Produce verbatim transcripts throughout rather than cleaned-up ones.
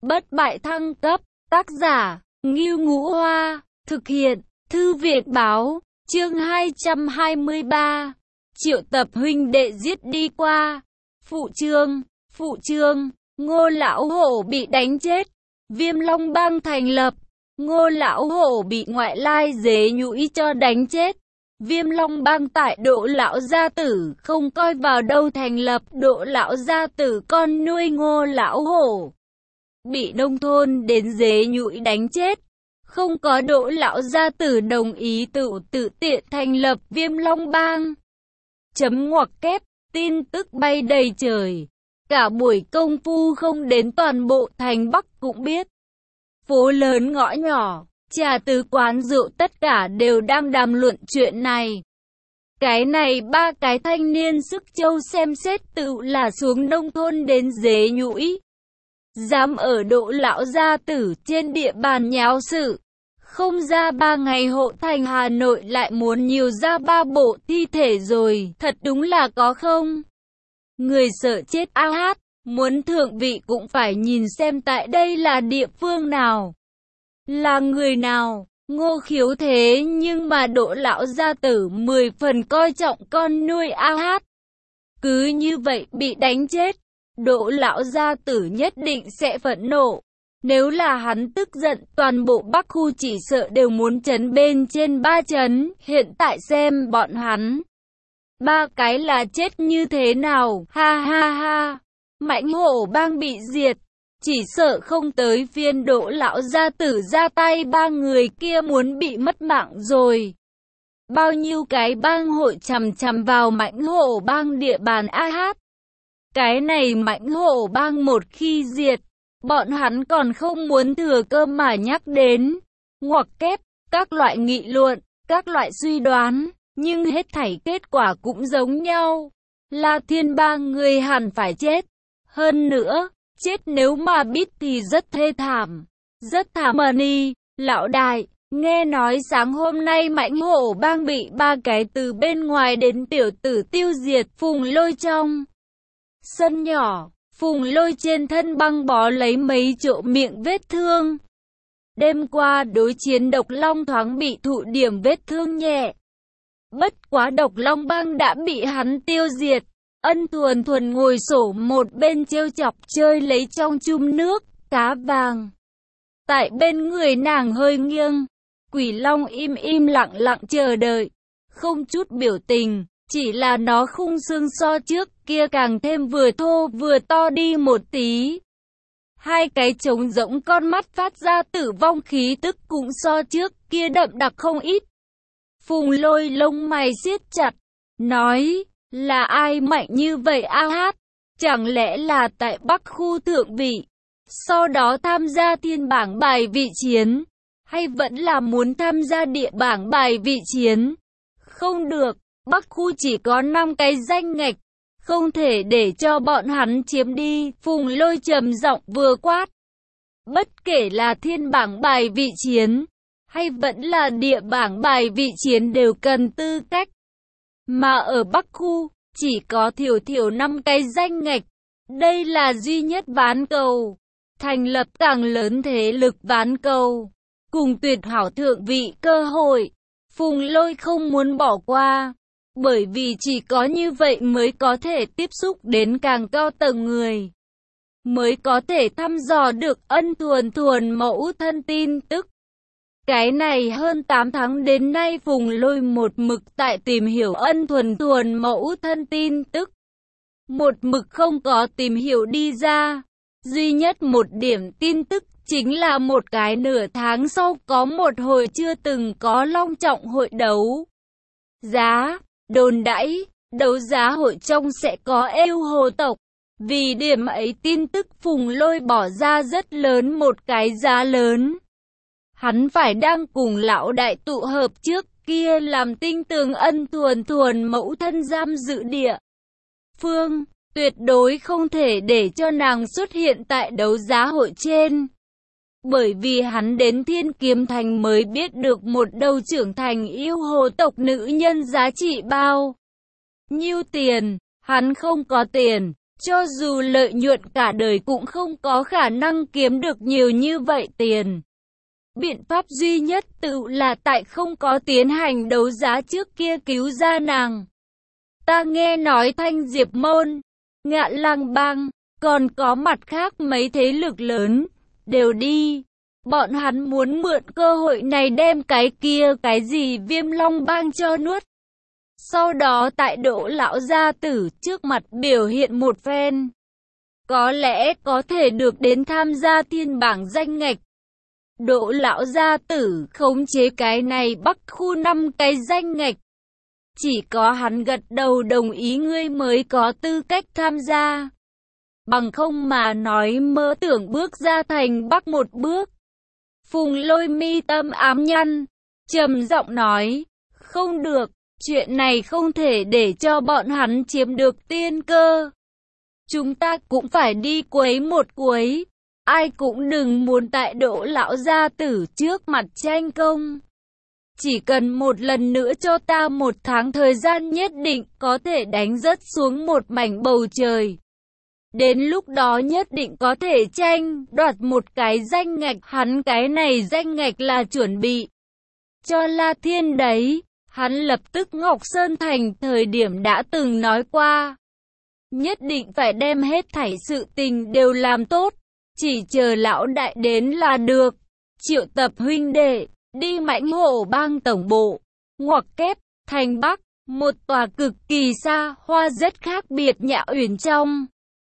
Bất bại thăng cấp, tác giả, Ngưu Ngũ Hoa, thực hiện, Thư viện Báo, chương hai trăm hai mươi ba, triệu tập huynh đệ giết đi qua. Phụ chương, phụ chương, Ngô Lão Hổ bị đánh chết, Viêm Long Bang thành lập, Ngô Lão Hổ bị ngoại lai dế nhũi cho đánh chết. Viêm Long Bang tại Đỗ Lão Gia Tử không coi vào đâu thành lập. Đỗ Lão Gia Tử con nuôi Ngô Lão Hổ bị nông thôn đến dế nhũi đánh chết. Không có Đỗ Lão Gia Tử đồng ý tự tự tiện thành lập Viêm Long Bang. Chấm ngoặc kép, tin tức bay đầy trời. Cả buổi công phu không đến toàn bộ thành Bắc cũng biết. Phố lớn ngõ nhỏ, trà tứ quán rượu tất cả đều đang đàm luận chuyện này. Cái này ba cái thanh niên sức châu xem xét tự là xuống nông thôn đến dế nhũi. Dám ở Đỗ Lão Gia Tử trên địa bàn nháo sự. Không ra ba ngày hộ thành Hà Nội lại muốn nhiều ra ba bộ thi thể rồi, thật đúng là có không? Người sợ chết a hát, muốn thượng vị cũng phải nhìn xem tại đây là địa phương nào. Là người nào? Ngô Khiếu thế nhưng mà Đỗ Lão Gia Tử mười phần coi trọng con nuôi a hát. Cứ như vậy bị đánh chết, Đỗ Lão Gia Tử nhất định sẽ phẫn nộ. Nếu là hắn tức giận, toàn bộ Bắc khu chỉ sợ đều muốn chấn bên trên ba chấn. Hiện tại xem bọn hắn ba cái là chết như thế nào, ha ha ha. Mãnh Hổ Bang bị diệt, chỉ sợ không tới phiên Đỗ Lão Gia Tử ra tay, ba người kia muốn bị mất mạng rồi. Bao nhiêu cái bang hội chằm chằm vào Mãnh Hổ Bang địa bàn a hát. Cái này Mãnh Hổ Bang một khi diệt, bọn hắn còn không muốn thừa cơ mà nhắc đến. Ngoặc kép, các loại nghị luận, các loại suy đoán, nhưng hết thảy kết quả cũng giống nhau. La Thiên ba người hẳn phải chết. Hơn nữa, chết nếu mà biết thì rất thê thảm. Rất thảm mà ni, lão đại, nghe nói sáng hôm nay Mãnh Hổ Bang bị ba cái từ bên ngoài đến tiểu tử tiêu diệt. Phùng Lôi trong sân nhỏ, Phùng Lôi trên thân băng bó lấy mấy chỗ miệng vết thương. Đêm qua đối chiến Độc Long thoáng bị thụ điểm vết thương nhẹ. Bất quá Độc Long Bang đã bị hắn tiêu diệt. Ân Thuần Thuần ngồi xổm một bên trêu chọc chơi lấy trong chum nước, cá vàng. Tại bên người nàng hơi nghiêng, Quỷ Long im im lặng lặng chờ đợi, không chút biểu tình, chỉ là nó khung xương so trước kia càng thêm vừa thô vừa to đi một tí. Hai cái trống rỗng con mắt phát ra tử vong khí tức cũng so trước kia đậm đặc không ít. Phùng Lôi lông mày siết chặt, nói, là ai mạnh như vậy a hát? Chẳng lẽ là tại Bắc khu thượng vị, sau đó tham gia thiên bảng bài vị chiến, hay vẫn là muốn tham gia địa bảng bài vị chiến? Không được, Bắc khu chỉ có năm cái danh ngạch, không thể để cho bọn hắn chiếm đi. Phùng Lôi trầm giọng vừa quát. Bất kể là thiên bảng bài vị chiến, hay vẫn là địa bảng bài vị chiến đều cần tư cách. Mà ở Bắc khu, chỉ có thiểu thiểu năm cái danh ngạch. Đây là duy nhất ván cầu. Thành lập càng lớn thế lực ván cầu, cùng tuyệt hảo thượng vị cơ hội, Phùng Lôi không muốn bỏ qua. Bởi vì chỉ có như vậy mới có thể tiếp xúc đến càng cao tầng người, mới có thể thăm dò được Ân Thuần Thuần mẫu thân tin tức. Cái này hơn tám tháng đến nay Phùng Lôi một mực tại tìm hiểu Ân Thuần Thuần mẫu thân tin tức. Một mực không có tìm hiểu đi ra. Duy nhất một điểm tin tức chính là một cái nửa tháng sau có một hồi chưa từng có long trọng hội đấu giá. Đồn đãi, đấu giá hội trong sẽ có yêu hồ tộc. Vì điểm ấy tin tức Phùng Lôi bỏ ra rất lớn một cái giá lớn. Hắn phải đang cùng lão đại tụ hợp trước kia làm tinh tường Ân Thuần Thuần mẫu thân giam giữ địa phương. Tuyệt đối không thể để cho nàng xuất hiện tại đấu giá hội trên. Bởi vì hắn đến Thiên Kiếm Thành mới biết được một đầu trưởng thành yêu hồ tộc nữ nhân giá trị bao nhiêu tiền. Hắn không có tiền, Cho dù lợi nhuận cả đời cũng không có khả năng kiếm được nhiều như vậy tiền. Biện pháp duy nhất tự là tại không có tiến hành đấu giá trước kia cứu ra nàng. Ta nghe nói Thanh Diệp Môn, Ngạn Lang Bang, còn có mặt khác mấy thế lực lớn, đều đi. Bọn hắn muốn mượn cơ hội này đem cái kia cái gì Viêm Long Bang cho nuốt. Sau đó tại Đỗ lão gia tử trước mặt biểu hiện một phen. Có lẽ có thể được đến tham gia thiên bảng danh ngạch. Đỗ lão gia tử khống chế cái này Bắc khu năm cái danh ngạch. Chỉ có hắn gật đầu đồng ý ngươi mới có tư cách tham gia. Bằng không mà nói mơ tưởng bước ra thành Bắc một bước. Phùng Lôi mi tâm ám nhăn, trầm giọng nói, không được, chuyện này không thể để cho bọn hắn chiếm được tiên cơ. Chúng ta cũng phải đi quấy một quấy, ai cũng đừng muốn tại Đỗ lão gia tử trước mặt tranh công. Chỉ cần một lần nữa cho ta một tháng thời gian nhất định có thể đánh rớt xuống một mảnh bầu trời. Đến lúc đó nhất định có thể tranh, đoạt một cái danh ngạch, hắn cái này danh ngạch là chuẩn bị cho La Thiên đấy. Hắn lập tức Ngọc Sơn Thành thời điểm đã từng nói qua. Nhất định phải đem hết thảy sự tình đều làm tốt, chỉ chờ lão đại đến là được. Triệu tập huynh đệ, đi Mãnh Hổ Bang tổng bộ, ngoặc kép, thành Bắc, một tòa cực kỳ xa, hoa rất khác biệt Nhã Uyển trong.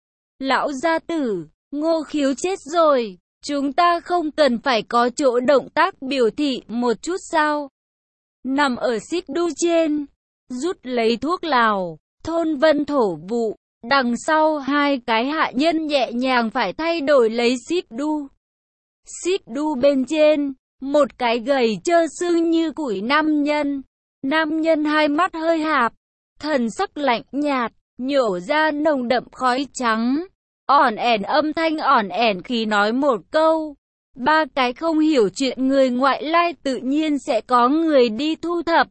Lão gia tử, Ngô Khiếu chết rồi, chúng ta không cần phải có chỗ động tác biểu thị một chút sao? Nằm ở xích đu trên, rút lấy thuốc lào, thôn vân thổ vụ, đằng sau hai cái hạ nhân nhẹ nhàng phải thay đổi lấy xích đu. Xích đu bên trên, một cái gầy trơ xương như củi nam nhân. Nam nhân hai mắt hơi hạp, thần sắc lạnh nhạt, nhổ ra nồng đậm khói trắng. Ỏn ẻn âm thanh ỏn ẻn khi nói một câu. Ba cái không hiểu chuyện người ngoại lai tự nhiên sẽ có người đi thu thập.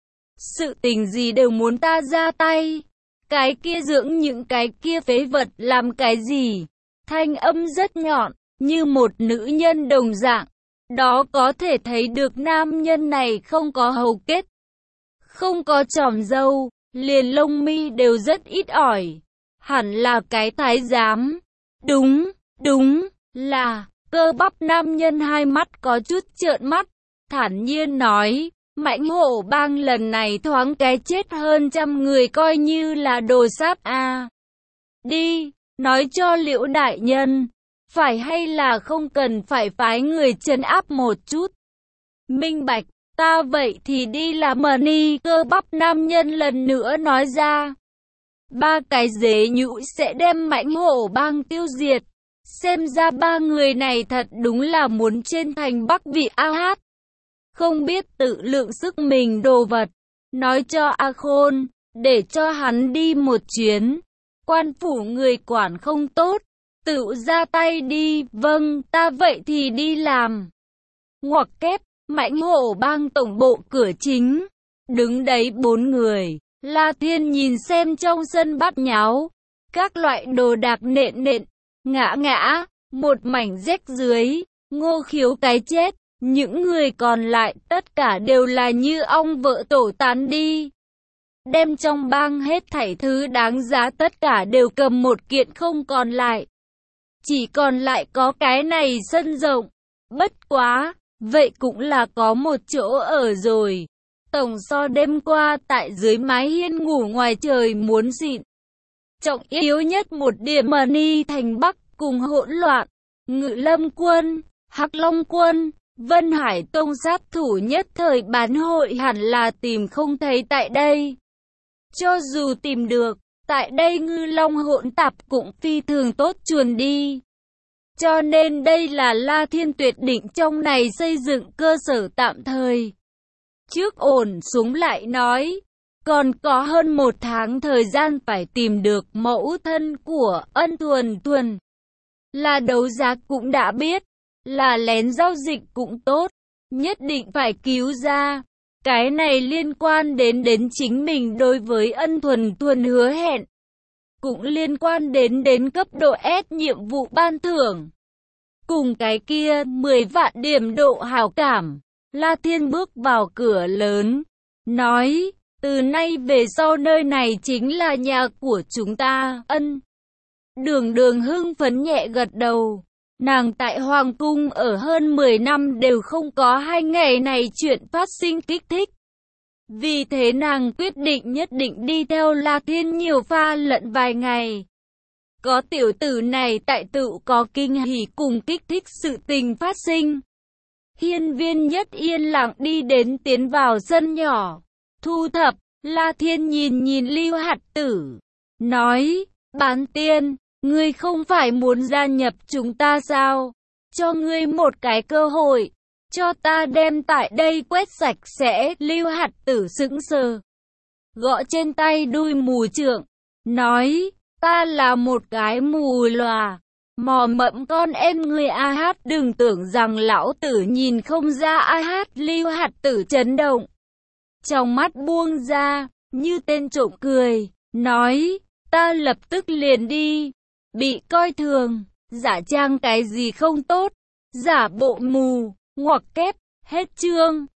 Sự tình gì đều muốn ta ra tay. Cái kia dưỡng những cái kia phế vật làm cái gì? Thanh âm rất nhọn, như một nữ nhân đồng dạng. Đó có thể thấy được nam nhân này không có hầu kết, không có chòm râu, liền lông mi đều rất ít ỏi. Hẳn là cái thái giám. Đúng, đúng, là... Cơ bắp nam nhân hai mắt có chút trợn mắt, thản nhiên nói, Mãnh Hổ Bang lần này thoáng cái chết hơn trăm người coi như là đồ sáp a. À, đi, nói cho Liễu đại nhân, phải hay là không cần phải phái người trấn áp một chút. Minh bạch, ta vậy thì đi làm mờ ni, cơ bắp nam nhân lần nữa nói ra. Ba cái dế nhũ sẽ đem Mãnh Hổ Bang tiêu diệt. Xem ra ba người này thật đúng là muốn trên thành Bắc vị A Hát. Không biết tự lượng sức mình đồ vật. Nói cho A Khôn, để cho hắn đi một chuyến. Quan phủ người quản không tốt, tự ra tay đi. Vâng, ta vậy thì đi làm. Ngoặc kép, Mãnh Hổ Bang tổng bộ cửa chính. Đứng đấy bốn người. La Thiên nhìn xem trong sân bát nháo. Các loại đồ đạc nện nện. Ngã ngã, một mảnh rách dưới, Ngô Khiếu cái chết, những người còn lại tất cả đều là như ong vỡ tổ tán đi. Đem trong bang hết thảy thứ đáng giá tất cả đều cầm một kiện không còn lại. Chỉ còn lại có cái này sân rộng, bất quá, vậy cũng là có một chỗ ở rồi. Tổng so đêm qua tại dưới mái hiên ngủ ngoài trời muốn xịn. Trọng yếu nhất một điểm mờ ni thành Bắc cùng hỗn loạn, Ngự Lâm quân, Hắc Long quân, Vân Hải Tông sát thủ nhất thời bán hội hẳn là tìm không thấy tại đây. Cho dù tìm được, tại đây Ngư Long hỗn tạp cũng phi thường tốt chuồn đi. Cho nên đây là La Thiên tuyệt định trong này xây dựng cơ sở tạm thời. Trước ổn xuống lại nói. Còn có hơn một tháng thời gian phải tìm được mẫu thân của Ân Thuần Thuần. Là đấu giá cũng đã biết, là lén giao dịch cũng tốt, nhất định phải cứu ra. Cái này liên quan đến đến chính mình đối với Ân Thuần Thuần hứa hẹn. cũng liên quan đến đến cấp độ S nhiệm vụ ban thưởng. Cùng cái kia, mười vạn điểm độ hảo cảm, La Thiên bước vào cửa lớn, nói, từ nay về sau nơi này chính là nhà của chúng ta, ân. Đường Đường hưng phấn nhẹ gật đầu, nàng tại Hoàng Cung ở hơn mười năm đều không có hai ngày này chuyện phát sinh kích thích. Vì thế nàng quyết định nhất định đi theo La Thiên nhiều pha lận vài ngày. Có tiểu tử này tại tự có kinh hỉ cùng kích thích sự tình phát sinh. Hiên Viên Nhất yên lặng đi đến tiến vào sân nhỏ. Thu thập, La Thiên nhìn nhìn Lưu Hạt Tử. Nói, Bán Tiên, ngươi không phải muốn gia nhập chúng ta sao? Cho ngươi một cái cơ hội. Cho ta đem tại đây quét sạch sẽ. Lưu Hạt Tử sững sờ, gõ trên tay đuôi mù trượng. Nói, ta là một cái mù lòa. Mò mẫm con em ngươi a hát, đừng tưởng rằng lão tử nhìn không ra a hát. Lưu Hạt Tử chấn động, trong mắt buông ra, như tên trộm cười, nói, ta lập tức liền đi. Bị coi thường, giả trang cái gì không tốt, giả bộ mù, ngoặc kép, hết chương.